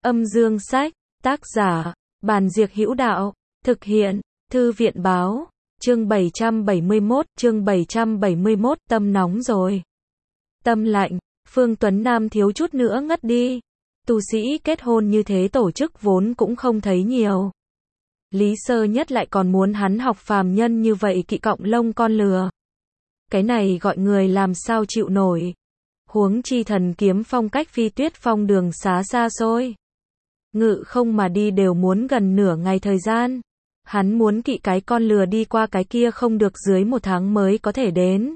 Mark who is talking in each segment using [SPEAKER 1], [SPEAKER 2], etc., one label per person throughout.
[SPEAKER 1] Âm dương sách, tác giả, Bàn Diệc Hữu Đạo, thực hiện, Thư viện báo, chương 771, tâm nóng rồi. Tâm lạnh, Phương Tuấn Nam thiếu chút nữa ngất đi. Tu sĩ kết hôn như thế tổ chức vốn cũng không thấy nhiều. Lý Sơ Nhất lại còn muốn hắn học phàm nhân như vậy kỵ cọng lông con lừa. Cái này gọi người làm sao chịu nổi. Huống chi thần kiếm phong cách Phi Tuyết Phong đường xá xa xôi. Ngự không mà đi đều muốn gần nửa ngày thời gian. Hắn muốn kỵ cái con lừa đi qua cái kia không được dưới 1 tháng mới có thể đến.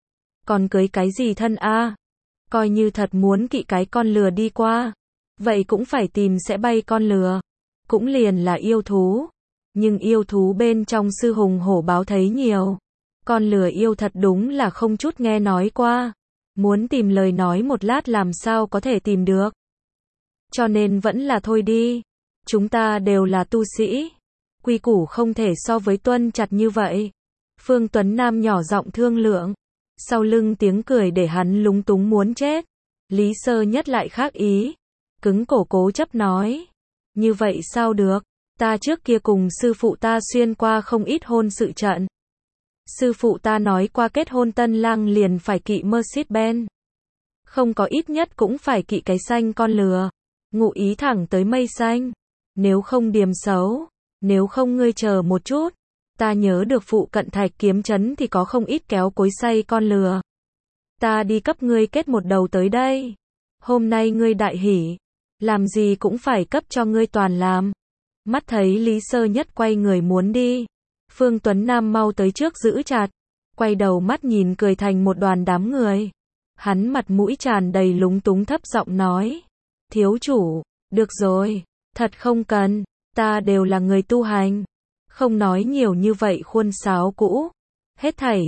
[SPEAKER 1] Còn cưới cái gì thân a? Coi như thật muốn kỵ cái con lừa đi qua. Vậy cũng phải tìm sẽ bay con lừa. Cũng liền là yêu thú. Nhưng yêu thú bên trong Sư Hùng Hổ báo thấy nhiều. Con lừa yêu thật đúng là không chút nghe nói qua. Muốn tìm lời nói một lát làm sao có thể tìm được. Cho nên vẫn là thôi đi. Chúng ta đều là tu sĩ. Quy củ không thể so với tuân chặt như vậy. Phương Tuấn Nam nhỏ giọng thương lượng. Sau lưng tiếng cười để hắn lúng túng muốn chết. Lý Sơ Nhất lại khác ý. Cứng cổ cố chấp nói. Như vậy sao được. Ta trước kia cùng sư phụ ta xuyên qua không ít hôn sự trận. Sư phụ ta nói qua kết hôn tân lang liền phải kỵ Mercedes-Benz. Không có ít nhất cũng phải kỵ cái xanh con lừa. Ngụ ý thẳng tới mây xanh. Nếu không điềm xấu. Nếu không ngươi chờ một chút. Ta nhớ được phụ cận Thạch Kiếm Trấn thì có không ít kéo cối xay con lừa. Ta đi cấp ngươi kết một đầu tới đây. Hôm nay ngươi đại hỉ. Làm gì cũng phải cấp cho ngươi toàn làm. Mắt thấy Lý Sơ Nhất quay người muốn đi. Phương Tuấn Nam mau tới trước giữ chặt. Quay đầu mắt nhìn cười thành một đoàn đám người. Hắn mặt mũi tràn đầy lúng túng thấp giọng nói. Thiếu chủ, được rồi, thật không cần, ta đều là người tu hành. Không nói nhiều như vậy khuôn sáo cũ. Hết thảy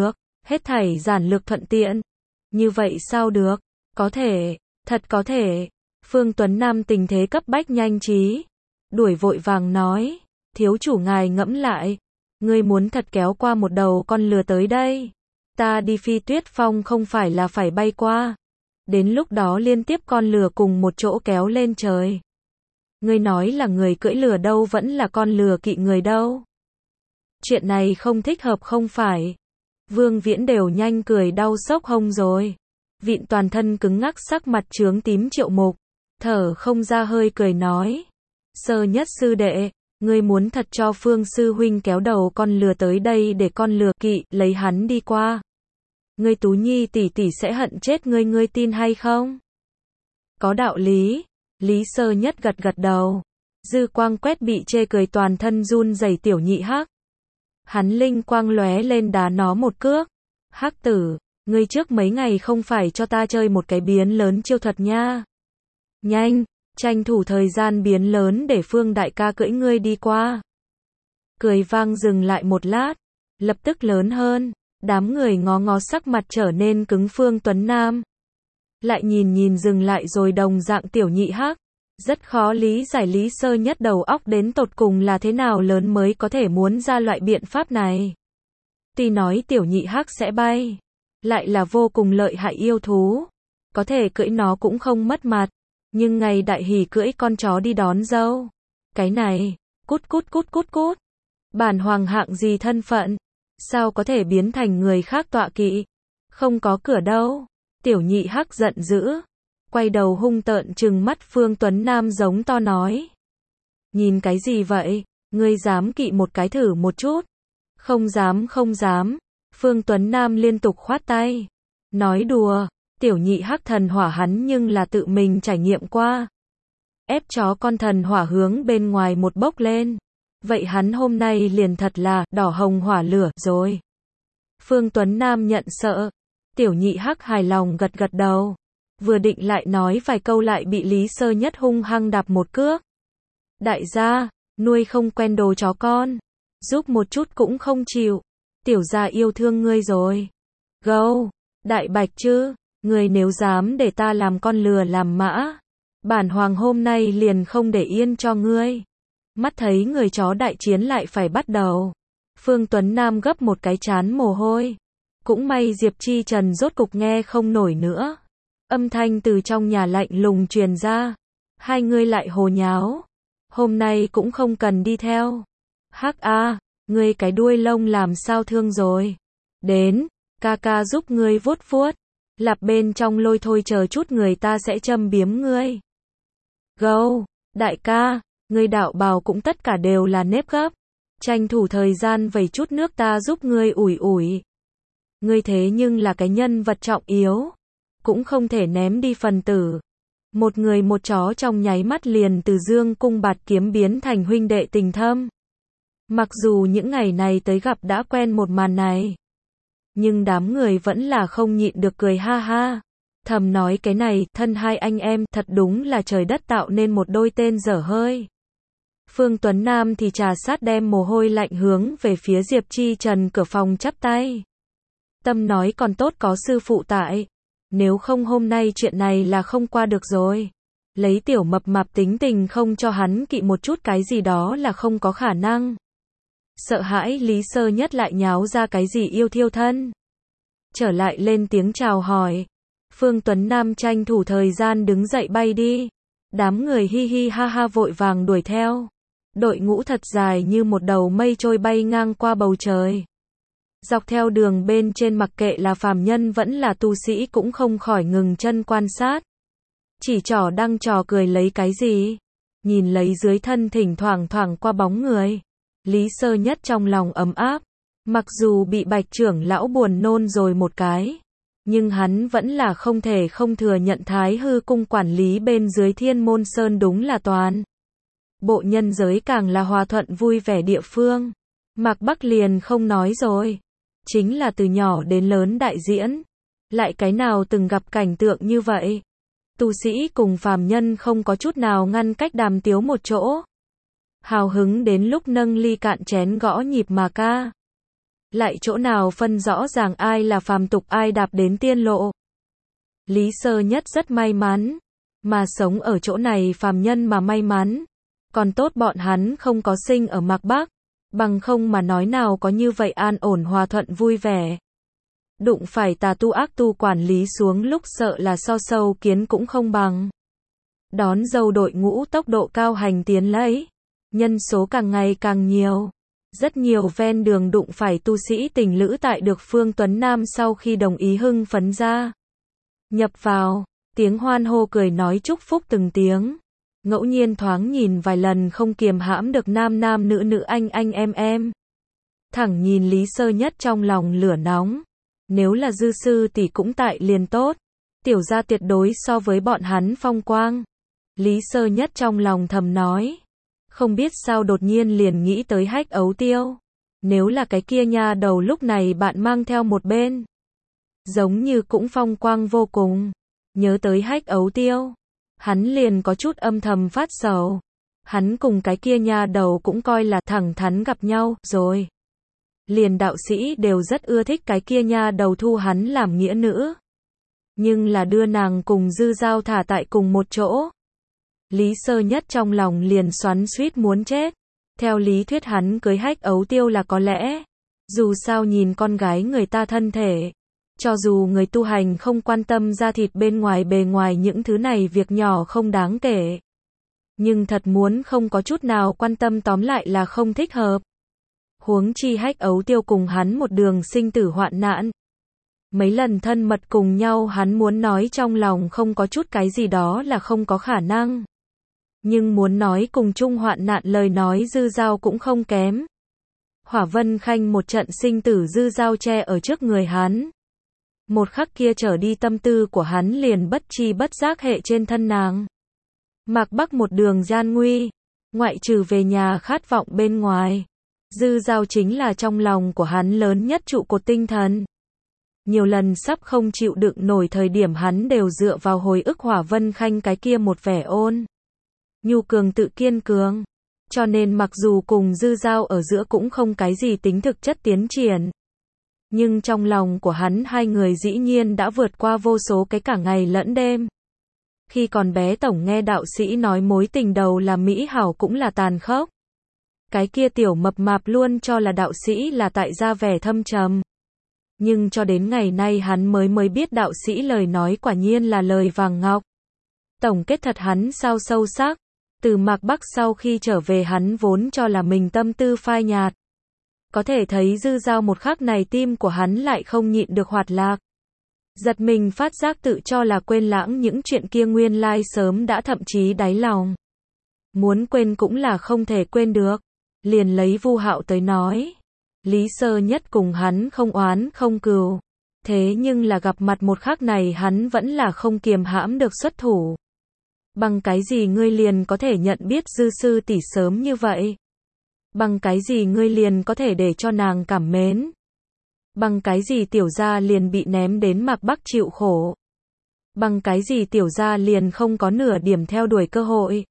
[SPEAKER 1] giản lược thuận tiện. Như vậy sao được? Có thể, thật có thể. Phương Tuấn Nam tình thế cấp bách nhanh trí. Đuổi vội vàng nói. Thiếu chủ ngài ngẫm lại. Ngươi muốn thật kéo qua một đầu con lừa tới đây. Ta đi Phi Tuyết Phong không phải là phải bay qua. Đến lúc đó liên tiếp con lừa cùng một chỗ kéo lên trời. Ngươi nói là người cưỡi lừa đâu vẫn là con lừa kỵ người đâu. Chuyện này không thích hợp không phải. Vương Viễn đều nhanh cười đau sốc hông rồi. Vịn toàn thân cứng ngắc sắc mặt chướng tím Triệu Mục. Thở không ra hơi cười nói. Sơ Nhất sư đệ. Ngươi muốn thật cho Phương sư huynh kéo đầu con lừa tới đây để con lừa kỵ lấy hắn đi qua. Ngươi Tú Nhi tỷ tỷ sẽ hận chết ngươi tin hay không? Có đạo lý. Lý Sơ Nhất gật gật đầu. Dư quang quét bị chê cười toàn thân run rẩy Tiểu Nhị Hắc. Hắn linh quang lóe lên đá nó một cước. Hắc tử, ngươi trước mấy ngày không phải cho ta chơi một cái biến lớn chiêu thuật nha. Nhanh, tranh thủ thời gian biến lớn để Phương đại ca cưỡi ngươi đi qua. Cười vang dừng lại một lát. Lập tức lớn hơn. Đám người ngó ngó sắc mặt trở nên cứng. Phương Tuấn Nam lại nhìn dừng lại rồi đồng dạng Tiểu Nhị Hắc. Rất khó lý giải Lý Sơ Nhất đầu óc đến tột cùng là thế nào lớn mới có thể muốn ra loại biện pháp này. Tuy nói Tiểu Nhị Hắc sẽ bay, lại là vô cùng lợi hại yêu thú. Có thể cưỡi nó cũng không mất mặt. Nhưng ngày đại hỉ cưỡi con chó đi đón dâu. Cái này, cút. Bản hoàng hạng gì thân phận? Sao có thể biến thành người khác tọa kỵ? Không có cửa đâu. Tiểu Nhị Hắc giận dữ. Quay đầu hung tợn trừng mắt Phương Tuấn Nam giống to nói. Nhìn cái gì vậy? Ngươi dám kỵ một cái thử một chút. Không dám. Phương Tuấn Nam liên tục khoát tay. Nói đùa. Tiểu Nhị Hắc thần hỏa hắn nhưng là tự mình trải nghiệm qua. Ép chó con thần hỏa hướng bên ngoài một bốc lên. Vậy hắn hôm nay liền thật là đỏ hồng hỏa lửa rồi. Phương Tuấn Nam nhận sợ. Tiểu Nhị Hắc hài lòng gật gật đầu. Vừa định lại nói vài câu lại bị Lý Sơ Nhất hung hăng đạp một cước. Đại gia, nuôi không quen đồ chó con. Giúp một chút cũng không chịu. Tiểu gia yêu thương ngươi rồi. Gâu, đại bạch chứ. Ngươi nếu dám để ta làm con lừa làm mã. Bản hoàng hôm nay liền không để yên cho ngươi. Mắt thấy người chó đại chiến lại phải bắt đầu. Phương Tuấn Nam gấp một cái trán mồ hôi. Cũng may Diệp Chi Trần rốt cục nghe không nổi nữa. Âm thanh từ trong nhà lạnh lùng truyền ra. Hai ngươi lại hồ nháo. Hôm nay cũng không cần đi theo. Hắc a, ngươi cái đuôi lông làm sao thương rồi. Đến, ca ca giúp ngươi vuốt vuốt. Lặp bên trong lôi thôi chờ chút người ta sẽ châm biếm ngươi. Gâu, đại ca, ngươi đạo bào cũng tất cả đều là nếp gấp. Tranh thủ thời gian vẩy chút nước ta giúp ngươi ủi ủi. Ngươi thế nhưng là cái nhân vật trọng yếu. Cũng không thể ném đi phần tử. Một người một chó trong nháy mắt liền từ dương cung bạt kiếm biến thành huynh đệ tình thâm. Mặc dù những ngày này tới gặp đã quen một màn này. Nhưng đám người vẫn là không nhịn được cười ha ha. Thầm nói cái này, thân hai anh em, thật đúng là trời đất tạo nên một đôi tên dở hơi. Phương Tuấn Nam thì trà sát đem mồ hôi lạnh hướng về phía Diệp Chi Trần cửa phòng chắp tay. Tâm nói còn tốt có sư phụ tại. Nếu không hôm nay chuyện này là không qua được rồi. Lấy tiểu mập mạp tính tình không cho hắn kỵ một chút cái gì đó là không có khả năng. Sợ hãi Lý Sơ Nhất lại nháo ra cái gì yêu thiêu thân. Trở lại lên tiếng chào hỏi. Phương Tuấn Nam tranh thủ thời gian đứng dậy bay đi. Đám người hi hi ha ha vội vàng đuổi theo. Đội ngũ thật dài như một đầu mây trôi bay ngang qua bầu trời. Dọc theo đường bên trên mặc kệ là phàm nhân vẫn là tu sĩ cũng không khỏi ngừng chân quan sát. Chỉ trỏ đang trò cười lấy cái gì. Nhìn lấy dưới thân thỉnh thoảng thoảng qua bóng người. Lý Sơ Nhất trong lòng ấm áp. Mặc dù bị Bạch trưởng lão buồn nôn rồi một cái. Nhưng hắn vẫn là không thể không thừa nhận Thái Hư cung quản lý bên dưới Thiên Môn Sơn đúng là toàn. Bộ nhân giới càng là hòa thuận vui vẻ địa phương. Mạc Bắc liền không nói rồi. Chính là từ nhỏ đến lớn đại diễn. Lại cái nào từng gặp cảnh tượng như vậy. Tu sĩ cùng phàm nhân không có chút nào ngăn cách đàm tiếu một chỗ. Hào hứng đến lúc nâng ly cạn chén gõ nhịp mà ca. Lại chỗ nào phân rõ ràng ai là phàm tục ai đạp đến tiên lộ. Lý Sơ Nhất rất may mắn. Mà sống ở chỗ này phàm nhân mà may mắn. Còn tốt bọn hắn không có sinh ở Mạc Bắc. Bằng không mà nói nào có như vậy an ổn hòa thuận vui vẻ. Đụng phải tà tu ác tu quản lý xuống lúc sợ là so sâu kiến cũng không bằng. Đón dâu đội ngũ tốc độ cao hành tiến lấy. Nhân số càng ngày càng nhiều. Rất nhiều ven đường đụng phải tu sĩ tình lữ tại được Phương Tuấn Nam sau khi đồng ý hưng phấn ra. Nhập vào, tiếng hoan hô cười nói chúc phúc từng tiếng. Ngẫu nhiên thoáng nhìn vài lần không kiềm hãm được nam nam nữ nữ anh em. Thẳng nhìn Lý Sơ Nhất trong lòng lửa nóng. Nếu là dư sư tỷ cũng tại liền tốt. Tiểu gia tuyệt đối so với bọn hắn phong quang. Lý Sơ Nhất trong lòng thầm nói. Không biết sao đột nhiên liền nghĩ tới Hách Ấu Tiêu. Nếu là cái kia nha đầu lúc này bạn mang theo một bên. Giống như cũng phong quang vô cùng. Nhớ tới Hách Ấu Tiêu. Hắn liền có chút âm thầm phát sầu. Hắn cùng cái kia nha đầu cũng coi là thẳng thắn gặp nhau rồi. Liền đạo sĩ đều rất ưa thích cái kia nha đầu thu hắn làm nghĩa nữ. Nhưng là đưa nàng cùng Dư Giao thả tại cùng một chỗ. Lý Sơ Nhất trong lòng liền xoắn xuýt muốn chết. Theo lý thuyết hắn cưới Hách Ấu Tiêu là có lẽ. Dù sao nhìn con gái người ta thân thể. Cho dù người tu hành không quan tâm da thịt bên ngoài bề ngoài những thứ này việc nhỏ không đáng kể. Nhưng thật muốn không có chút nào quan tâm tóm lại là không thích hợp. Huống chi Hách Ấu Tiêu cùng hắn một đường sinh tử hoạn nạn. Mấy lần thân mật cùng nhau hắn muốn nói trong lòng không có chút cái gì đó là không có khả năng. Nhưng muốn nói cùng chung hoạn nạn lời nói Dư Giao cũng không kém. Hỏa Vân Khanh một trận sinh tử Dư Giao che ở trước người hắn. Một khắc kia trở đi tâm tư của hắn liền bất chi bất giác hệ trên thân nàng. Mạc Bắc một đường gian nguy, ngoại trừ về nhà khát vọng bên ngoài. Dư Giao chính là trong lòng của hắn lớn nhất trụ cột tinh thần. Nhiều lần sắp không chịu đựng nổi thời điểm hắn đều dựa vào hồi ức Hỏa Vân Khanh cái kia một vẻ ôn nhu cường tự kiên cường. Cho nên mặc dù cùng Dư Giao ở giữa cũng không cái gì tính thực chất tiến triển. Nhưng trong lòng của hắn hai người dĩ nhiên đã vượt qua vô số cái cả ngày lẫn đêm. Khi còn bé tổng nghe đạo sĩ nói mối tình đầu là mỹ hảo cũng là tàn khốc. Cái kia tiểu mập mạp luôn cho là đạo sĩ là tại ra vẻ thâm trầm. Nhưng cho đến ngày nay hắn mới biết đạo sĩ lời nói quả nhiên là lời vàng ngọc. Tổng kết thật hắn sao sâu sắc. Từ Mạc Bắc sau khi trở về hắn vốn cho là mình tâm tư phai nhạt. Có thể thấy Dư Dao một khắc này tim của hắn lại không nhịn được hoạt lạc. Giật mình phát giác tự cho là quên lãng những chuyện kia nguyên lai sớm đã thậm chí đáy lòng. Muốn quên cũng là không thể quên được. Liền lấy Vu Hạo tới nói. Lý Sơ Nhất cùng hắn không oán không cừu. Thế nhưng là gặp mặt một khắc này hắn vẫn là không kiềm hãm được xuất thủ. Bằng cái gì ngươi liền có thể nhận biết Dư sư tỷ sớm như vậy? Bằng cái gì ngươi liền có thể để cho nàng cảm mến? Bằng cái gì tiểu gia liền bị ném đến Mạc Bắc chịu khổ? Bằng cái gì tiểu gia liền không có nửa điểm theo đuổi cơ hội?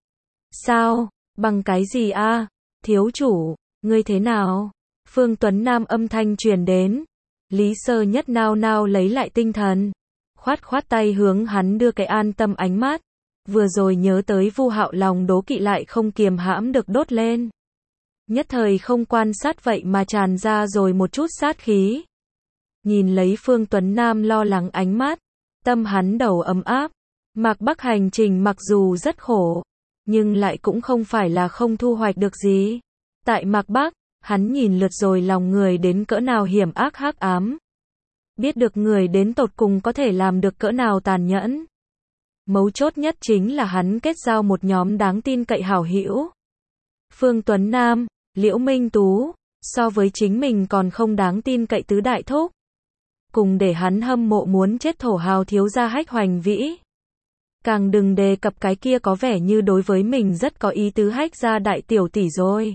[SPEAKER 1] Sao? Bằng cái gì a? Thiếu chủ, ngươi thế nào? Phương Tuấn Nam âm thanh truyền đến. Lý Sơ Nhất nao nao lấy lại tinh thần. Khoát khoát tay hướng hắn đưa cái an tâm ánh mắt. Vừa rồi nhớ tới Vu Hạo lòng đố kỵ lại không kiềm hãm được đốt lên. Nhất thời không quan sát vậy mà tràn ra rồi một chút sát khí. Nhìn lấy Phương Tuấn Nam lo lắng ánh mắt. Tâm hắn đầu ấm áp. Mạc Bắc hành trình mặc dù rất khổ. Nhưng lại cũng không phải là không thu hoạch được gì. Tại Mạc Bắc, hắn nhìn lượt rồi lòng người đến cỡ nào hiểm ác hắc ám. Biết được người đến tột cùng có thể làm được cỡ nào tàn nhẫn. Mấu chốt nhất chính là hắn kết giao một nhóm đáng tin cậy hảo hữu. Phương Tuấn Nam, Liễu Minh Tú, so với chính mình còn không đáng tin cậy tứ đại thúc. Cùng để hắn hâm mộ muốn chết thổ hào thiếu gia Hách Hoành Vĩ. Càng đừng đề cập cái kia có vẻ như đối với mình rất có ý tứ Hách gia đại tiểu tỷ rồi.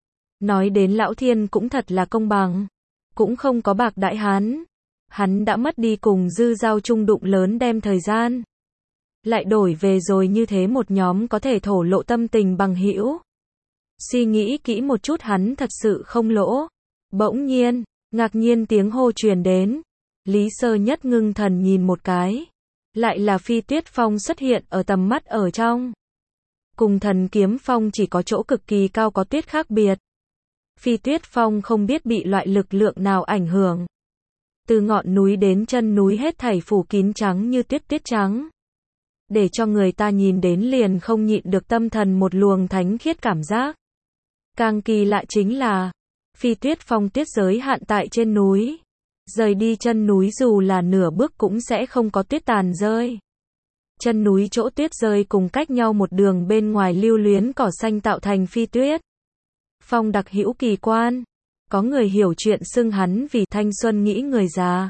[SPEAKER 1] Nói đến Lão Thiên cũng thật là công bằng. Cũng không có bạc đãi hắn. Hắn đã mất đi cùng Dư Dao chung đụng lớn đem thời gian. Lại đổi về rồi như thế một nhóm có thể thổ lộ tâm tình bằng hữu. Suy nghĩ kỹ một chút hắn thật sự không lỗ. Bỗng nhiên, ngạc nhiên tiếng hô truyền đến. Lý Sơ Nhất ngưng thần nhìn một cái. Lại là Phi Tuyết Phong xuất hiện ở tầm mắt ở trong. Cùng Thần Kiếm Phong chỉ có chỗ cực kỳ cao có tuyết khác biệt. Phi Tuyết Phong không biết bị loại lực lượng nào ảnh hưởng. Từ ngọn núi đến chân núi hết thảy phủ kín trắng như tuyết tuyết trắng. Để cho người ta nhìn đến liền không nhịn được tâm thần một luồng thánh khiết cảm giác. Càng kỳ lạ chính là, Phi Tuyết Phong tuyết giới hạn tại trên núi. Rời đi chân núi dù là nửa bước cũng sẽ không có tuyết tàn rơi. Chân núi chỗ tuyết rơi cùng cách nhau một đường bên ngoài lưu luyến cỏ xanh tạo thành phi tuyết. Phong đặc hữu kỳ quan. Có người hiểu chuyện xưng hắn vì thanh xuân nghĩ người già.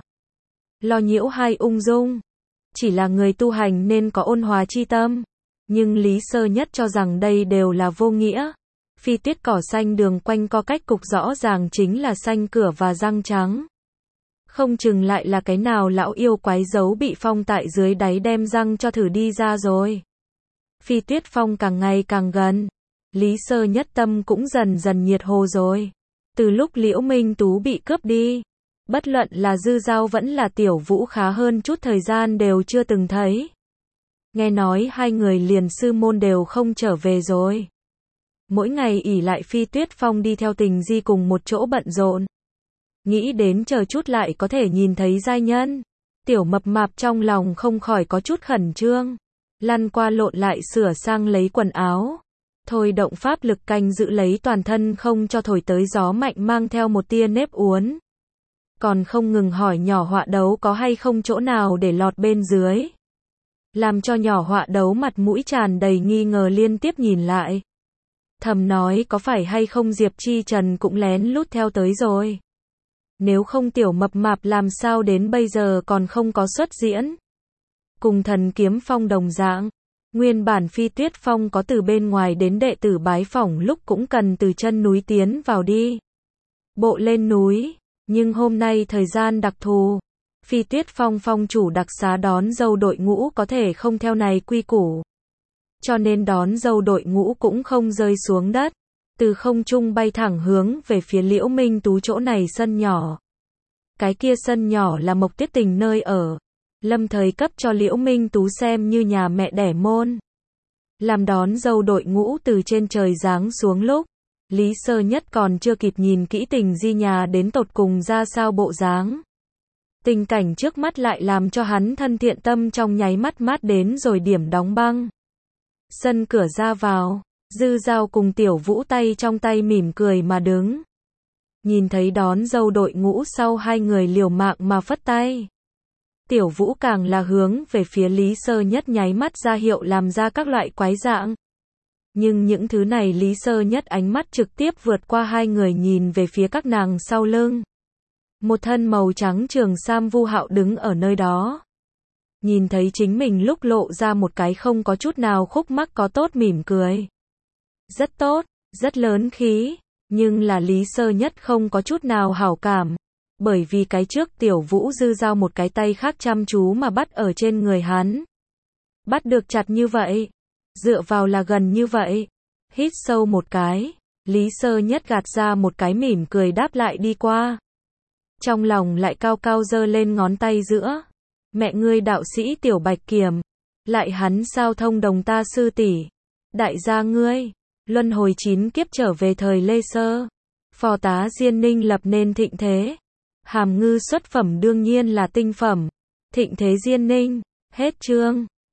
[SPEAKER 1] Lo nhiễu hay ung dung. Chỉ là người tu hành nên có ôn hòa chi tâm. Nhưng Lý Sơ Nhất cho rằng đây đều là vô nghĩa. Phi tuyết cỏ xanh đường quanh co cách cục rõ ràng chính là xanh cửa và răng trắng. Không chừng lại là cái nào lão yêu quái giấu bị phong tại dưới đáy đem răng cho thử đi ra rồi. Phi Tuyết Phong càng ngày càng gần. Lý Sơ Nhất tâm cũng dần dần nhiệt hồ rồi. Từ lúc Liễu Minh Tú bị cướp đi. Bất luận là Dư Dao vẫn là Tiểu Vũ khá hơn chút thời gian đều chưa từng thấy. Nghe nói hai người liền sư môn đều không trở về rồi. Mỗi ngày ỷ lại Phi Tuyết Phong đi theo Tình Di cùng một chỗ bận rộn. Nghĩ đến chờ chút lại có thể nhìn thấy giai nhân. Tiểu Mập Mạp trong lòng không khỏi có chút khẩn trương. Lăn qua lộn lại sửa sang lấy quần áo. Thôi động pháp lực canh giữ lấy toàn thân không cho thổi tới gió mạnh mang theo một tia nếp uốn. Còn không ngừng hỏi nhỏ Họa Đấu có hay không chỗ nào để lọt bên dưới. Làm cho nhỏ Họa Đấu mặt mũi tràn đầy nghi ngờ liên tiếp nhìn lại. Thầm nói có phải hay không Diệp Chi Trần cũng lén lút theo tới rồi. Nếu không Tiểu Mập Mạp làm sao đến bây giờ còn không có xuất diễn. Cùng Thần Kiếm Phong đồng dạng. Nguyên bản Phi Tuyết Phong có từ bên ngoài đến đệ tử bái phỏng lúc cũng cần từ chân núi tiến vào đi. Bộ lên núi. Nhưng hôm nay thời gian đặc thù. Phi Tuyết Phong phong chủ đặc xá đón dâu đội ngũ có thể không theo này quy củ. Cho nên đón dâu đội ngũ cũng không rơi xuống đất. Từ không trung bay thẳng hướng về phía Liễu Minh Tú chỗ này sân nhỏ. Cái kia sân nhỏ là Mộc Tuyết Tình nơi ở. Lâm thời cấp cho Liễu Minh Tú xem như nhà mẹ đẻ môn. Làm đón dâu đội ngũ từ trên trời giáng xuống lúc. Lý Sơ Nhất còn chưa kịp nhìn kỹ Tình Di nhà đến tột cùng ra sao bộ dáng. Tình cảnh trước mắt lại làm cho hắn thân thiện tâm trong nháy mắt mát đến rồi điểm đóng băng. Sân cửa ra vào, Dư Dao cùng Tiểu Vũ tay trong tay mỉm cười mà đứng. Nhìn thấy đón dâu đội ngũ sau hai người liều mạng mà phất tay. Tiểu Vũ càng là hướng về phía Lý Sơ Nhất nháy mắt ra hiệu làm ra các loại quái dạng. Nhưng những thứ này Lý Sơ Nhất ánh mắt trực tiếp vượt qua hai người nhìn về phía các nàng sau lưng. Một thân màu trắng trường sam Vu Hạo đứng ở nơi đó. Nhìn thấy chính mình lúc lộ ra một cái không có chút nào khúc mắc có tốt mỉm cười. Rất tốt, rất lớn khí, nhưng là Lý Sơ Nhất không có chút nào hảo cảm. Bởi vì cái trước Tiểu Vũ Dư Dao một cái tay khác chăm chú mà bắt ở trên người hắn. Bắt được chặt như vậy, dựa vào là gần như vậy. Hít sâu một cái, Lý Sơ Nhất gạt ra một cái mỉm cười đáp lại đi qua. Trong lòng lại cao cao giơ lên ngón tay giữa. Mẹ ngươi đạo sĩ Tiểu Bạch Kiểm, lại hắn sao thông đồng ta sư tỷ. Đại gia ngươi, luân hồi 9 kiếp trở về thời Lê Sơ. Phò tá Diên Ninh lập nên thịnh thế. Hàm ngư xuất phẩm đương nhiên là tinh phẩm. Thịnh thế Diên Ninh, hết chương.